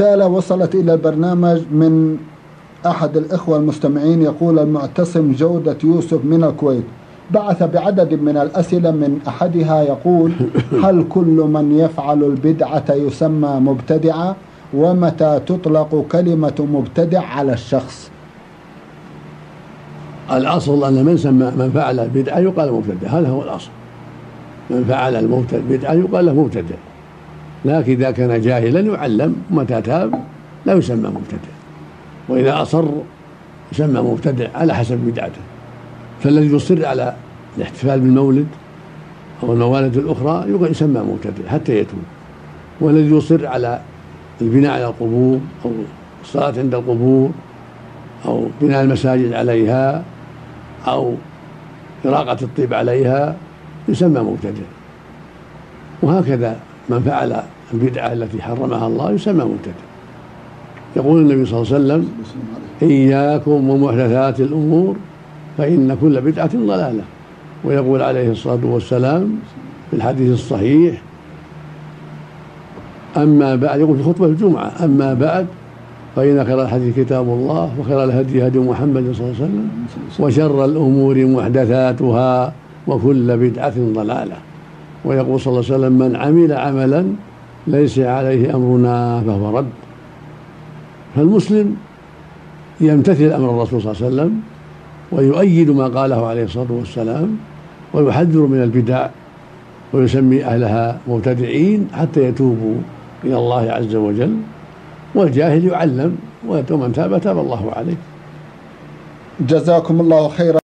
رسالة وصلت إلى البرنامج من أحد الإخوة المستمعين، يقول المعتصم جودة يوسف من الكويت، بعث بعدد من الأسئلة، من أحدها يقول: هل كل من يفعل البدعة يسمى مبتدعا؟ ومتى تطلق كلمة مبتدع على الشخص؟ الأصل أن من فعل البدعة يقال مبتدع، هذا هو الأصل. من فعل البدعة يقال له مبتدع، لكن إذا كان جاهلا يعلم، متى تاب لا يسمى مبتدع، وإذا أصر يسمى مبتدع على حسب بدعته. فالذي يصر على الاحتفال بالمولد أو الموالد الأخرى يسمى مبتدع حتى يتوب، والذي يصر على البناء على القبور أو الصلاة عند القبور أو بناء المساجد عليها أو إراقة الطيب عليها يسمى مبتدع. وهكذا من فعل البدعة التي حرمها الله يسمى مبتدع. يقول النبي صلى الله عليه وسلم: إياكم ومحدثات الأمور فإن كل بدعة ضلالة. ويقول عليه الصلاة والسلام في الحديث الصحيح: أما بعد، يقول في خطبة الجمعة: أما بعد فإن خير الحديث كتاب الله، وخير الهدي هدي محمد صلى الله عليه وسلم، وشر الأمور محدثاتها، وكل بدعة ضلالة. ويقول صلى الله عليه وسلم: من عمل عملا ليس عليه أمرنا فهو رد. فالمسلم يمتثل أمر الرسول صلى الله عليه وسلم ويؤيد ما قاله عليه الصلاة والسلام، ويحذر من البدع ويسمي أهلها مبتدعين حتى يتوبوا إلى الله عز وجل. والجاهل يعلم، ومن تاب تاب الله عليه. جزاكم الله خيرا.